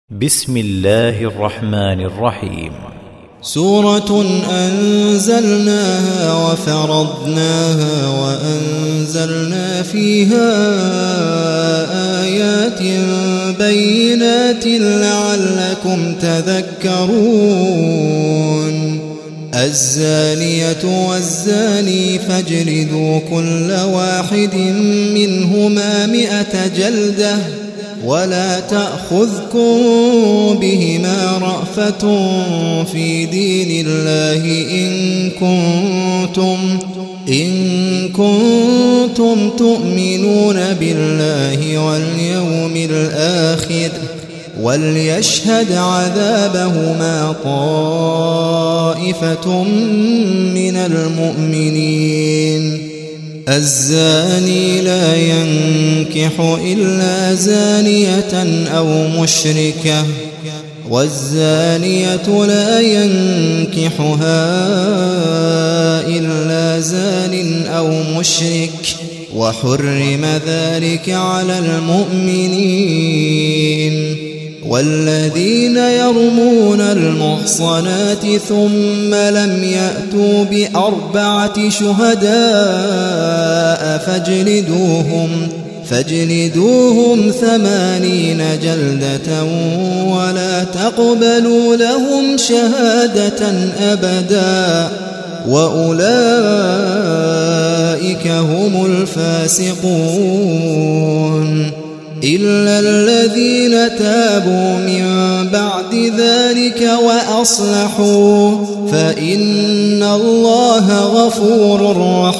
بسم الله الرحمن الرحيم. سورة أنزلناها وفرضناها وأنزلنا فيها آيات بينات لعلكم تذكرون. الزانية والزاني فاجلدوا كل واحد منهما 100 جلدة ولا تأخذكم بهما رأفة في دين الله إن كنتم تؤمنون بالله واليوم الآخر وليشهد عذابهما طائفة من المؤمنين. الزاني لا ينكح إلا زانية أو مشركة والزانية لا ينكحها إلا زان أو مشرك وحرم ذلك على المؤمنين. والذين يرمون المحصنات ثم لم يأتوا ب4 شهداء فاجلدوهم 80 جلدة ولا تقبلوا لهم شهادة أبدا وأولئك هم الفاسقون. إلا الذين تابوا من بعد ذلك وأصلحوا فإن الله غفور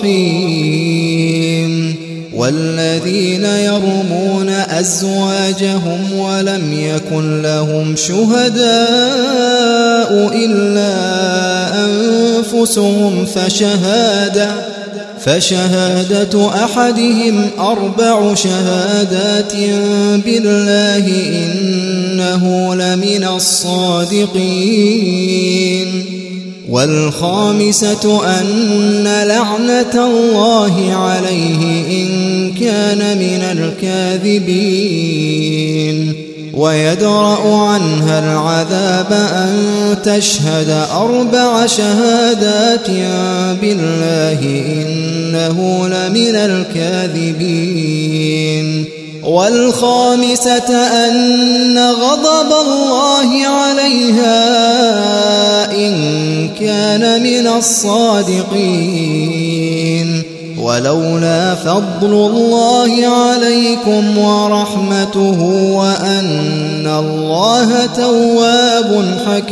رحيم. والذين يرمون أزواجهم ولم يكن لهم شهداء إلا أنفسهم فشهادة أحدهم 4 شهادات بالله إنه لمن الصادقين. والخامسة أن لعنة الله عليه إن كان من الكاذبين. ويدرأ عنها العذاب أن تشهد 4 شهادات بالله إنه لمن الكاذبين. والخامسة أن غضب الله عليها إن كان من الصادقين. ولولا فضل الله عليكم ورحمته وأن الله تواب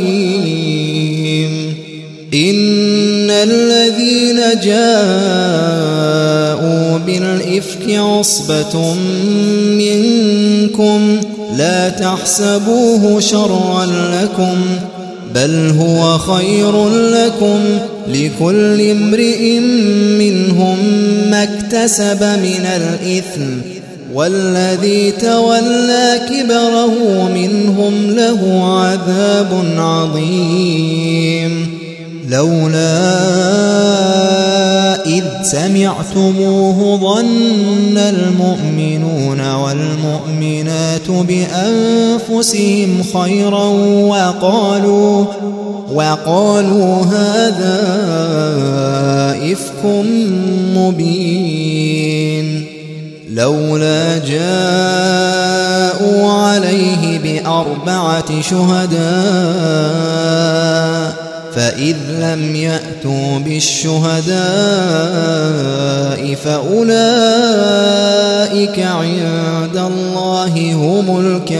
حكيم. إن الذين جاءوا بالإفك عصبة منكم لا تحسبوه شرا لكم بل هو خير لكم لكل امرئ منهم ما اكتسب من الإثم والذي تولى كبره منهم له عذاب عظيم. لولا إذ سمعتموه ظن المؤمنون والمؤمنات بأنفسهم خيرا وقالوا هذا إفك مبين. لولا جاءوا عليه ب4 شهداء فإذ لم يأتوا بالشهداء فأولئك عند الله هم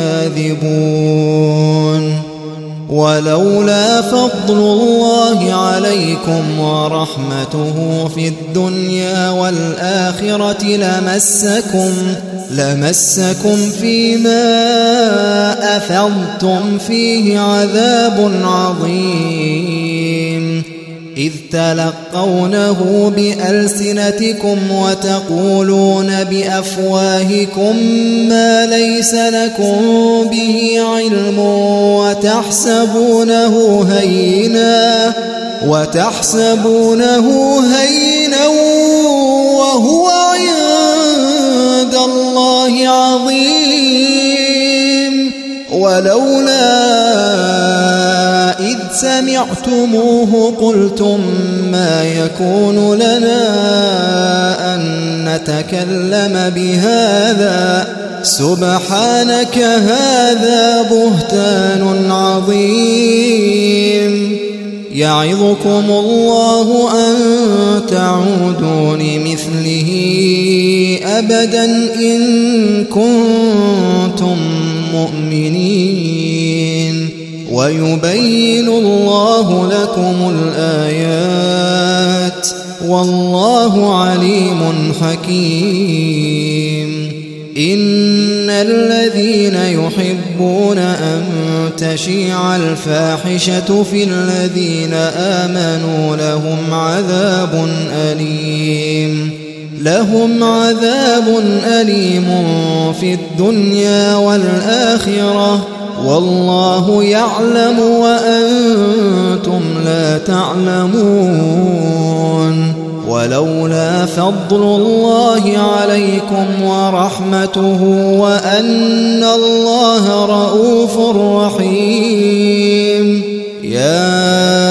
الكاذبون. ولولا فضل الله عليكم ورحمته في الدنيا والآخرة لمسكم فيما أفضتم فيه عذاب عظيم. إذ تلقونه بألسنتكم وتقولون بأفواهكم ما ليس لكم به علم وتحسبونه هينا وهو عند الله عظيم. ولولا إذ سمعتموه قلتم ما يكون لنا أن نتكلم بهذا سبحانك هذا بهتان عظيم يعظكم الله أن تعودوا لمثله أبدا إن كنتم مؤمنين ويبين الله لكم الآيات والله عليم حكيم إن الذين يحبون أن تشيع الفاحشة في الذين آمنوا لهم عذاب أليم في الدنيا والآخرة والله يعلم وأنتم لا تعلمون ولولا فضل الله عليكم ورحمته وأن الله رؤوف رحيم يا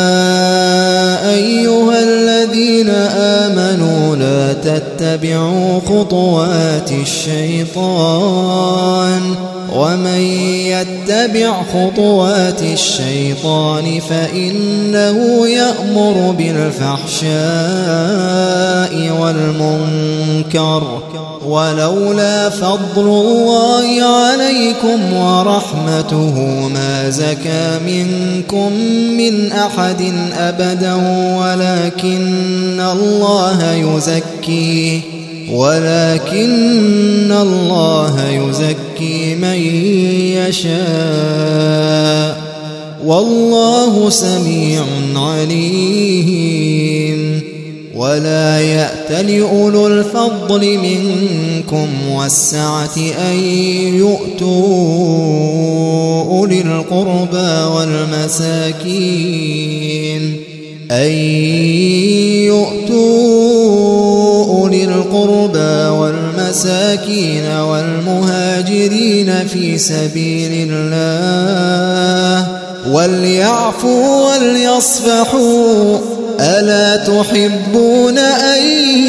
أيها الذين آمنوا لا تتبعوا خطوات الشيطان ومن يتبع خطوات الشيطان فإنه يأمر بالفحشاء والمنكر ولولا فضل الله عليكم ورحمته ما زكى منكم من أحد أبدا ولكن الله يزكي من يشاء والله سميع عليم ولا يأتل أولو الفضل منكم والسعة أن يؤتوا أولي القربى والمساكين والمهاجرين في سبيل الله وليعفوا وليصفحوا ألا تحبون أن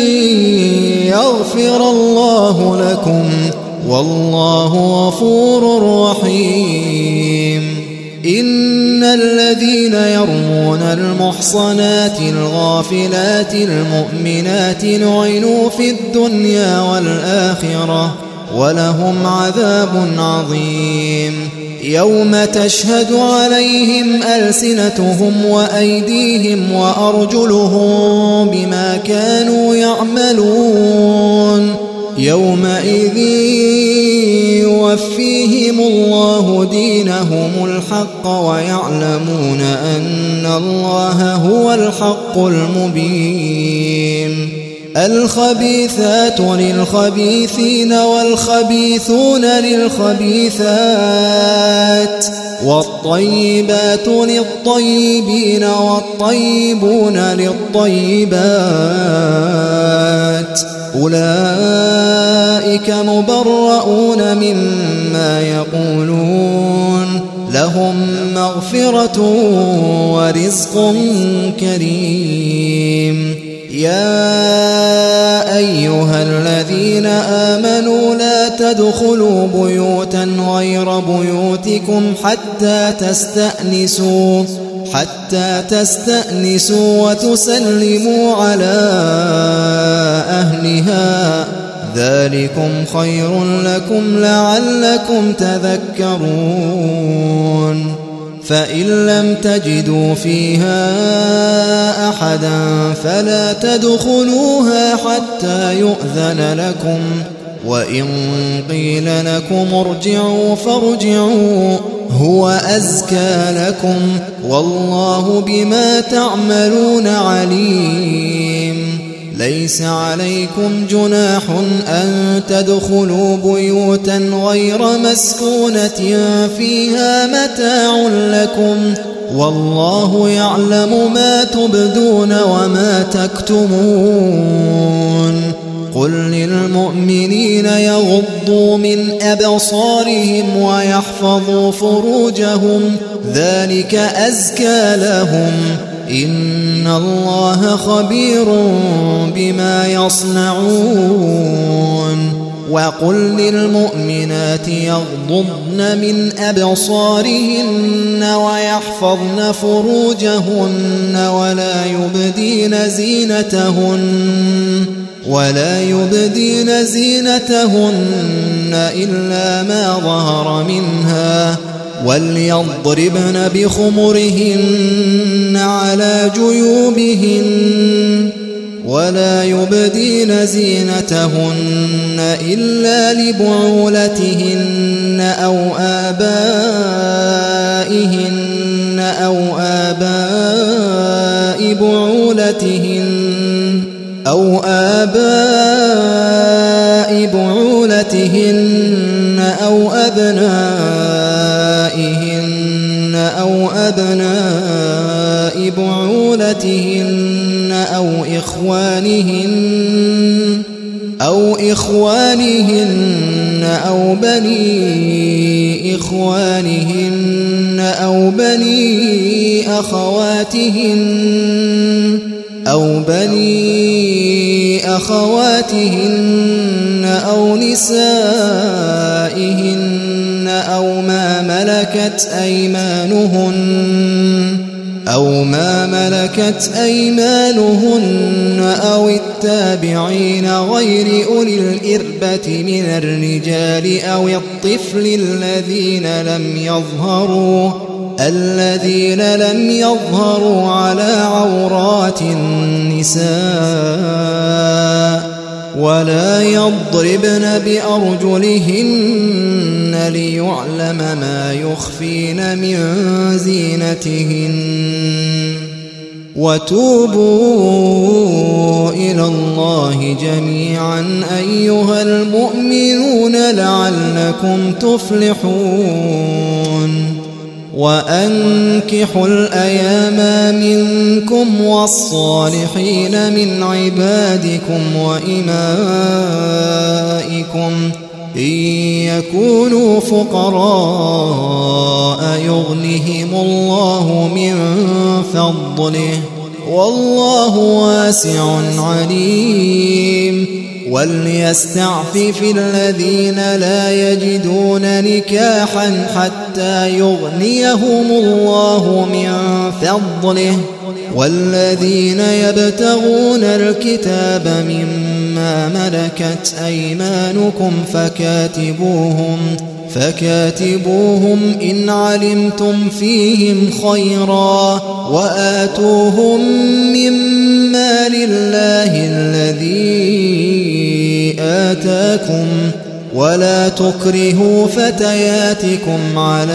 يغفر الله لكم والله غفور رحيم إن الذين يرمون المحصنات الغافلات المؤمنات لعنوا في الدنيا والآخرة ولهم عذاب عظيم يوم تشهد عليهم ألسنتهم وأيديهم وأرجلهم بما كانوا يعملون يومئذ يوفيهم الله دينهم الحق ويعلمون أن الله هو الحق المبين الخبيثات للخبيثين والخبيثون للخبيثات والطيبات للطيبين والطيبون للطيبات أولئك مبرؤون مما يقولون لهم مغفرة ورزق كريم يا أيها الذين آمنوا لا تدخلوا بيوتا غير بيوتكم حتى تستأنسوا وتسلموا على أهلها ذلكم خير لكم لعلكم تذكرون فإن لم تجدوا فيها أحدا فلا تدخلوها حتى يؤذن لكم وإن قيل لكم ارجعوا فارجعوا هو أزكى لكم والله بما تعملون عليم ليس عليكم جناح أن تدخلوا بيوتا غير مسكونة فيها متاع لكم والله يعلم ما تبدون وما تكتمون قل للمؤمنين يغضوا من أبصارهم ويحفظوا فروجهم ذلك أزكى لهم إن الله خبير بما يصنعون وقل للمؤمنات يغضضن من أبصارهن ويحفظن فروجهن ولا يبدين زينتهن إلا ما ظهر منها وليضربن بخمرهن على جيوبهن ولا يبدين زينتهن إلا لبعولتهن أو آباء بعولتهن أو أبنائهن أو أبناء بعولتهن أو إخوانهن أو بني إخوانهن أو بني أخواتهن أو نسائهن أو ما ملكت أيمانهن أو التابعين غير أولي الإربة من الرجال أو الطفل الذين لم يظهروا على عورات النساء ولا يضربن بأرجلهن ليعلم ما يخفين من زينتهن وتوبوا إلى الله جميعا أيها المؤمنون لعلكم تفلحون وأنكحوا الأيام منكم والصالحين من عبادكم وإمائكم إن يكونوا فقراء يغنهم الله من فضله والله واسع عليم وليستعفف الذين لا يجدون نكاحا حتى يغنيهم الله من فضله والذين يبتغون الكتاب مما ملكت أيمانكم فكاتبوهم إن علمتم فيهم خيرا وآتوهم مما لله الذي آتاكم ولا تكرهوا فتياتكم على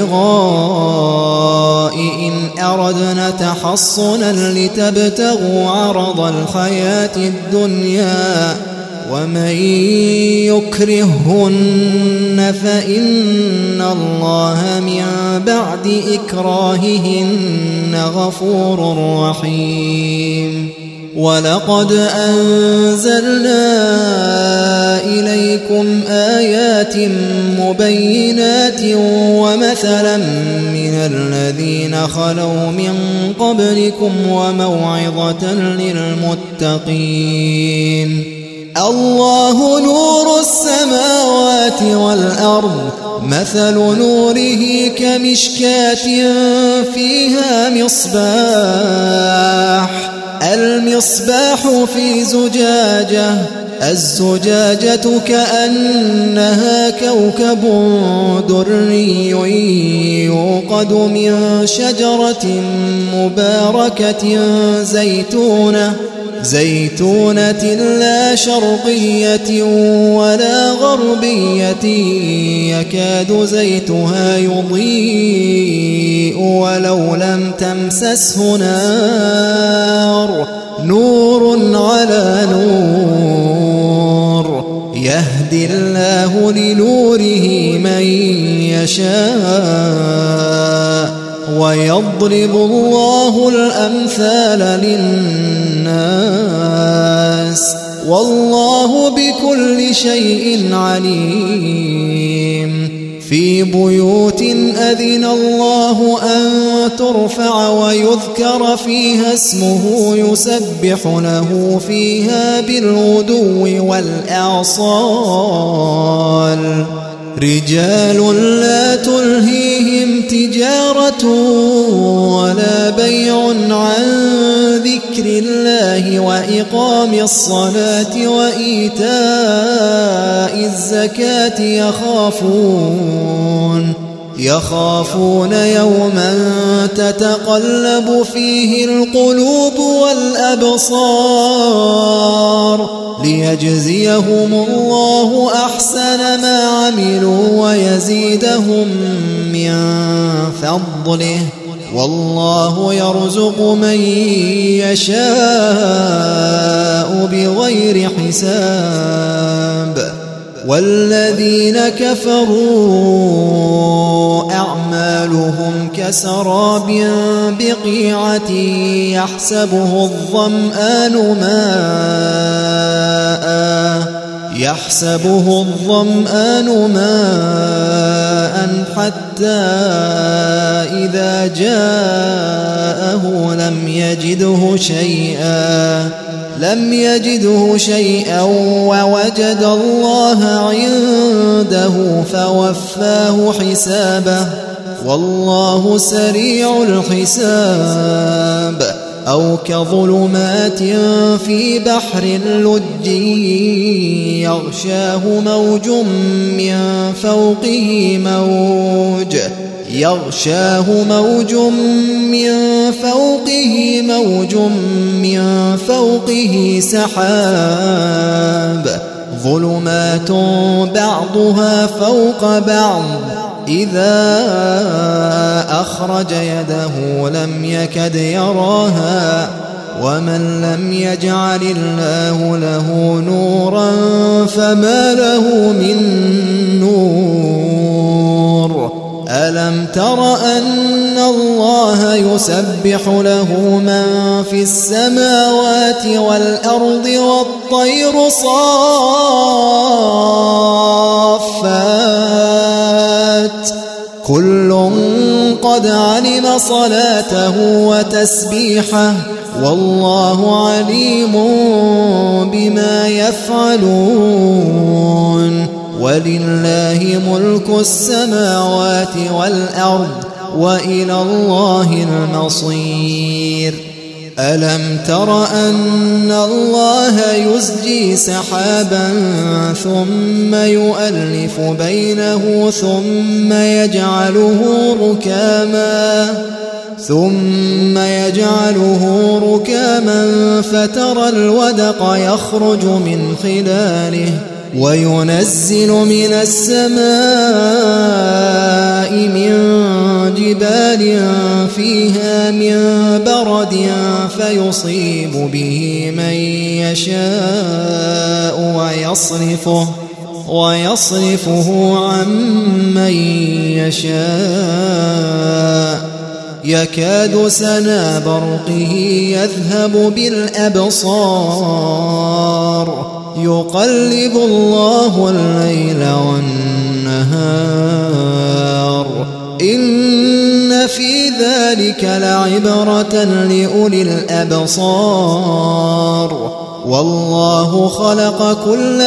البغاء إن أردنا تحصنا لتبتغوا عرض الحياة الدنيا ومن يكرهن فإن الله من بعد إكراههن غفور رحيم ولقد أنزلنا إليكم آيات مبينات ومثلا من الذين خلوا من قبلكم وموعظة للمتقين الله نور السماوات والأرض مثل نوره كمشكاة فيها المصباح في زجاجة الزجاجة كأنها كوكب دري يوقد من شجرة مباركة زيتونة لا شرقية ولا غربية يكاد زيتها يضيء ولو لم تمسسه نور على نور يهدي الله لنوره من يشاء ويضرب الله الأمثال للناس والله بكل شيء عليم في بيوت أذن الله أن ترفع ويذكر فيها اسمه يسبح له فيها بالغدو والأعصال رجال لا تلهيهم تجارة ولا بيع عن ذكر الله وإقام الصلاة وإيتاء الزكاة يخافون يوما تتقلب فيه القلوب والأبصار ليجزيهم الله أحسن ما عملوا ويزيدهم من فضله والله يرزق من يشاء بغير حساب والذين كفروا أعمالهم كسراب بقيعة يحسبه الظمآن ماء حتى إذا جاءه لم يجده شيئا ووجد الله عنده فوفاه حسابه والله سريع الحساب أو كظلمات في بحر لج يغشاه موج من فوقه سحاب ظلمات بعضها فوق بعض إذا أخرج يده لم يكد يراها ومن لم يجعل الله له نورا فما له من نور ألم تر أن الله يسبح له من في السماوات والأرض والطير صافات كل قد علم صلاته وتسبيحه والله عليم بما يفعلون ولله ملك السماوات والأرض وإلى الله المصير ألم تر أن الله يزجي سحابا ثم يؤلف بينه ثم يجعله ركاما فترى الودق يخرج من خلاله وينزل من السماء من جبال فيها من برد فيصيب به من يشاء ويصرفه عن من يشاء يكاد سنا برقه يذهب بالأبصار يقلب الله الليل والنهار إن في ذلك لعبرة لأولي الأبصار والله خلق كل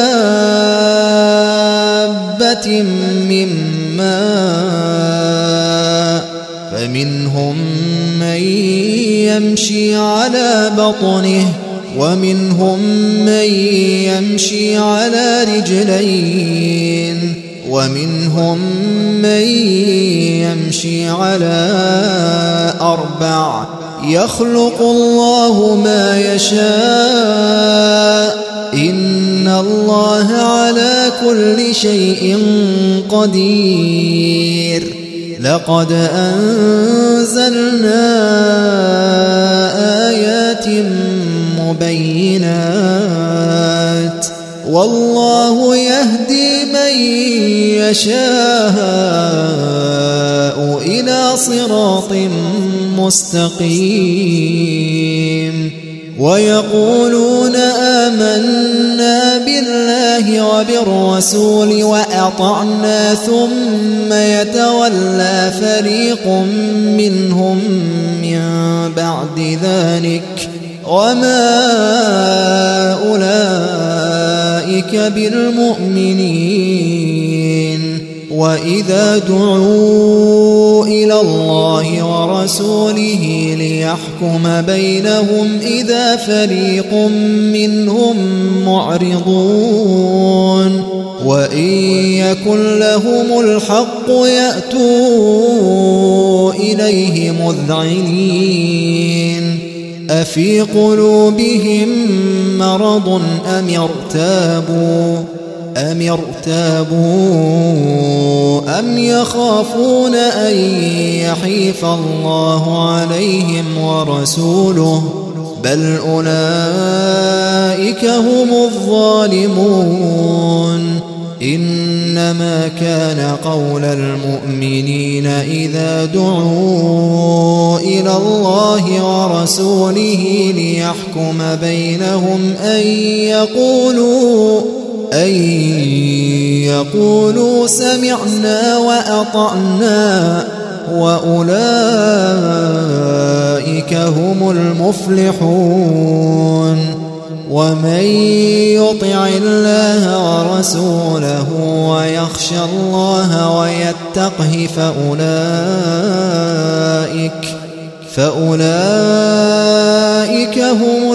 دابة من ماء فمنهم من يمشي على بطنه ومنهم من يمشي على رجلين ومنهم من يمشي على 4 يخلق الله ما يشاء إن الله على كل شيء قدير لقد أنزلنا آيات مبينات والله يهدي من يشاء إلى صراط مستقيم ويقولون آمنا بالله وبالرسول وأطعنا ثم يتولى فريق منهم من بعد ذلك وما أولئك بالمؤمنين وإذا دعوا إلى الله ورسوله ليحكم بينهم إذا فريق منهم معرضون وإن يكن لهم الحق يأتوا إليه مذعنين أفي قلوبهم مرض أم ارتابوا أم يخافون أن يحيف الله عليهم ورسوله بل أولئك هم الظالمون إنما كان قول المؤمنين إذا دعوا إلى الله ورسوله ليحكم بينهم أن يقولوا سمعنا وأطعنا وأولئك هم المفلحون ومن يطع الله ورسوله ويخشى الله ويتقه فأولئك هم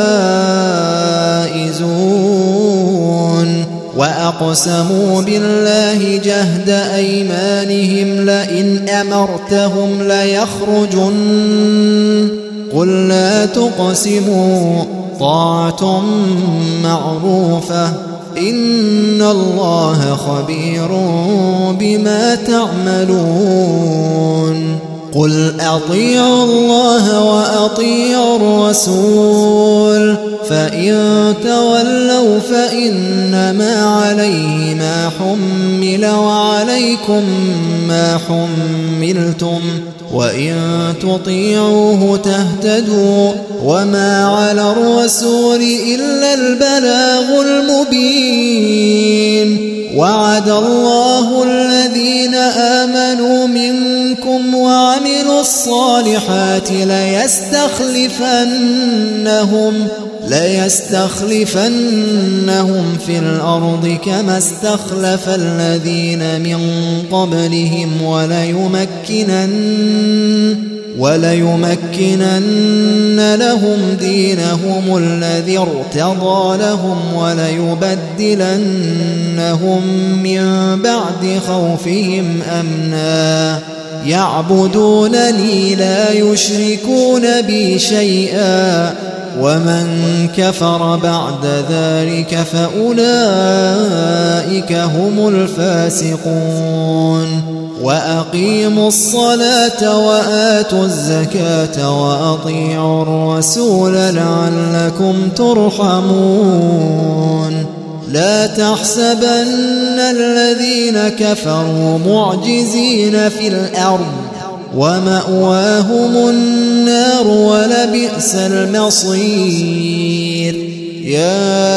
الفائزون وأقسموا بالله جهد أيمانهم لئن أمرتهم ليخرجن قل لا تقسموا طاعة معروفة إن الله خبير بما تعملون قل أطيعوا الله وأطيعوا الرسول فإن تولوا فإنما عليه ما حمل وعليكم ما حملتم وإن تطيعوه تهتدوا وما على الرسول إلا البلاغ المبين وعد الله الذين آمنوا منكم وعملوا الصالحات ليستخلفنهم في الأرض كما استخلف الذين من قبلهم وليمكنن لهم دينهم الذي ارتضى لهم وليبدلنهم من بعد خوفهم أمنا يعبدونني لا يشركون بي شيئا ومن كفر بعد ذلك فأولئك هم الفاسقون وأقيموا الصلاة وآتوا الزكاة وأطيعوا الرسول لعلكم ترحمون لا تحسبن الذين كفروا معجزين في الأرض ومأواهم النار ولبئس المصير يا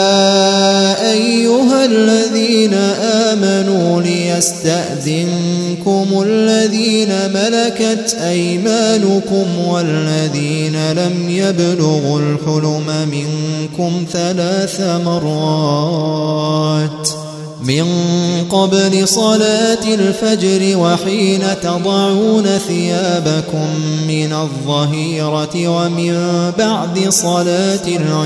أيها الذين آمنوا ليستأذنكم الذين ملكت أيمانكم والذين لم يبلغوا الحلم منكم 3 مرات من قبل صلاة الفجر وحين تضعون ثيابكم من الظهيرة ومن بعد صلاة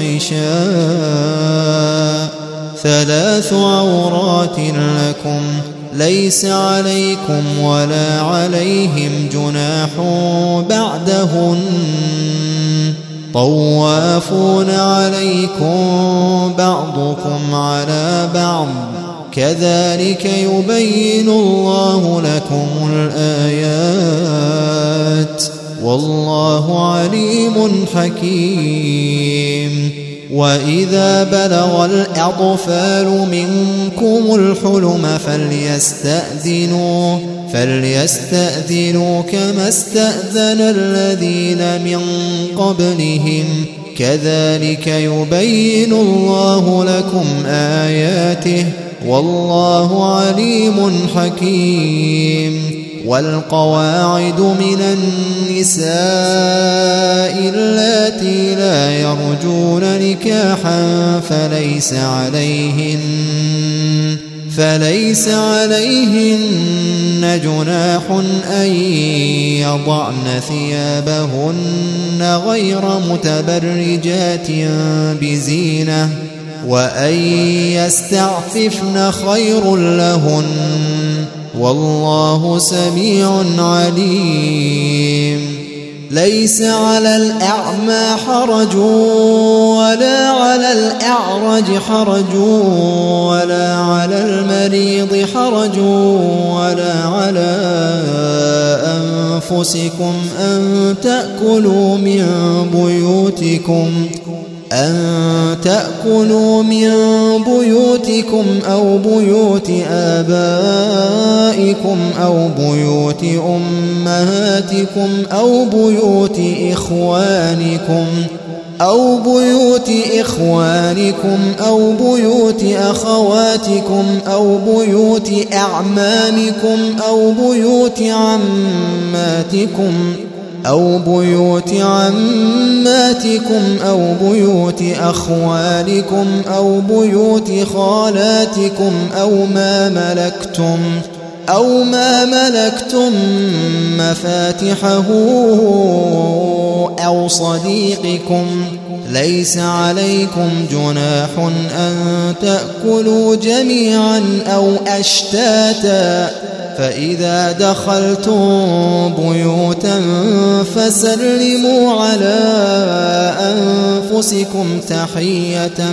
العشاء 3 عورات لكم ليس عليكم ولا عليهم جناح بعدهن طوافون عليكم بعضكم على بعض كذلك يبين الله لكم الآيات والله عليم حكيم وإذا بلغ الأطفال منكم الحلم فليستأذنوا كما استأذن الذين من قبلهم كذلك يبين الله لكم آياته والله عليم حكيم. والقواعد من النساء اللاتي لا يرجون نكاحا فليس عليهن جناح أن يضعن ثيابهن غير متبرجات بزينة وأن يستعففن خير لهن والله سميع عليم. ليس على الأعمى حرج ولا على الأعرج حرج ولا على المريض حرج ولا على أنفسكم أن تأكلوا من بيوتكم أو بيوت آبائكم أو بيوت أمهاتكم أو بيوت إخوانكم أو بيوت أخواتكم أو بيوت أعمامكم أو بيوت عماتكم أو بيوت أخوالكم أو بيوت خالاتكم أو ما ملكتم مفاتحه أو صديقكم. ليس عليكم جناح أن تأكلوا جميعا أو أشتاتا فإذا دخلتم بيوتا فسلموا على أنفسكم تحية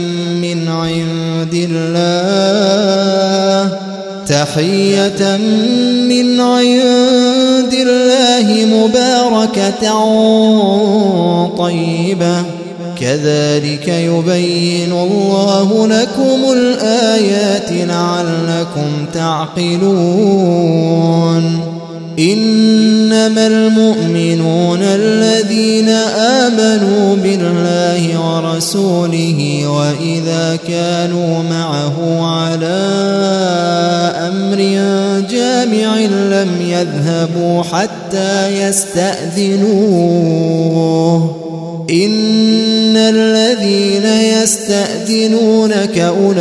من عند الله مباركة طيبة كذلك يبين الله لكم الآيات لعلكم تعقلون. إنما المؤمنون الذين آمنوا بالله ورسوله وإذا كانوا معه على أمر جامع لم يذهبوا حتى يستأذنوه. إن الذين يستأذنونك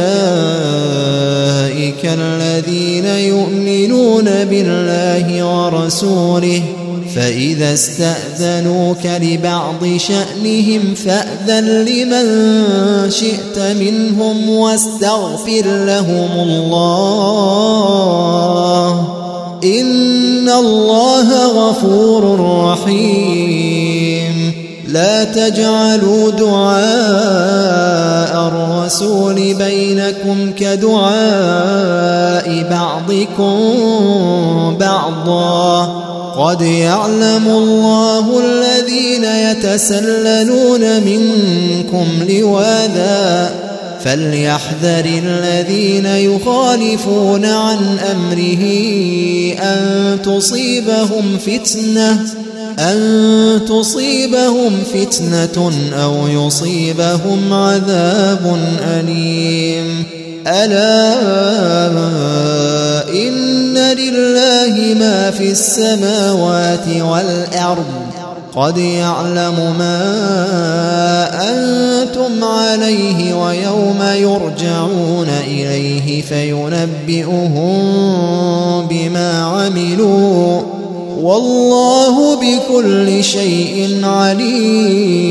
أولئك الذين يؤمنون بالله ورسوله فإذا استأذنوك لبعض شأنهم فأذن لمن شئت منهم واستغفر لهم الله إن الله غفور رحيم. لا تجعلوا دعاء الرسول بينكم كدعاء بعضكم بعضا قد يعلم الله الذين يتسللون منكم لواذا فليحذر الذين يخالفون عن أمره أن تصيبهم فتنة أو يصيبهم عذاب أليم. ألا إن لله ما في السماوات والأرض قد يعلم ما أنتم عليه ويوم يرجعون إليه فينبئهم بما عملوا والله بكل شيء عليم.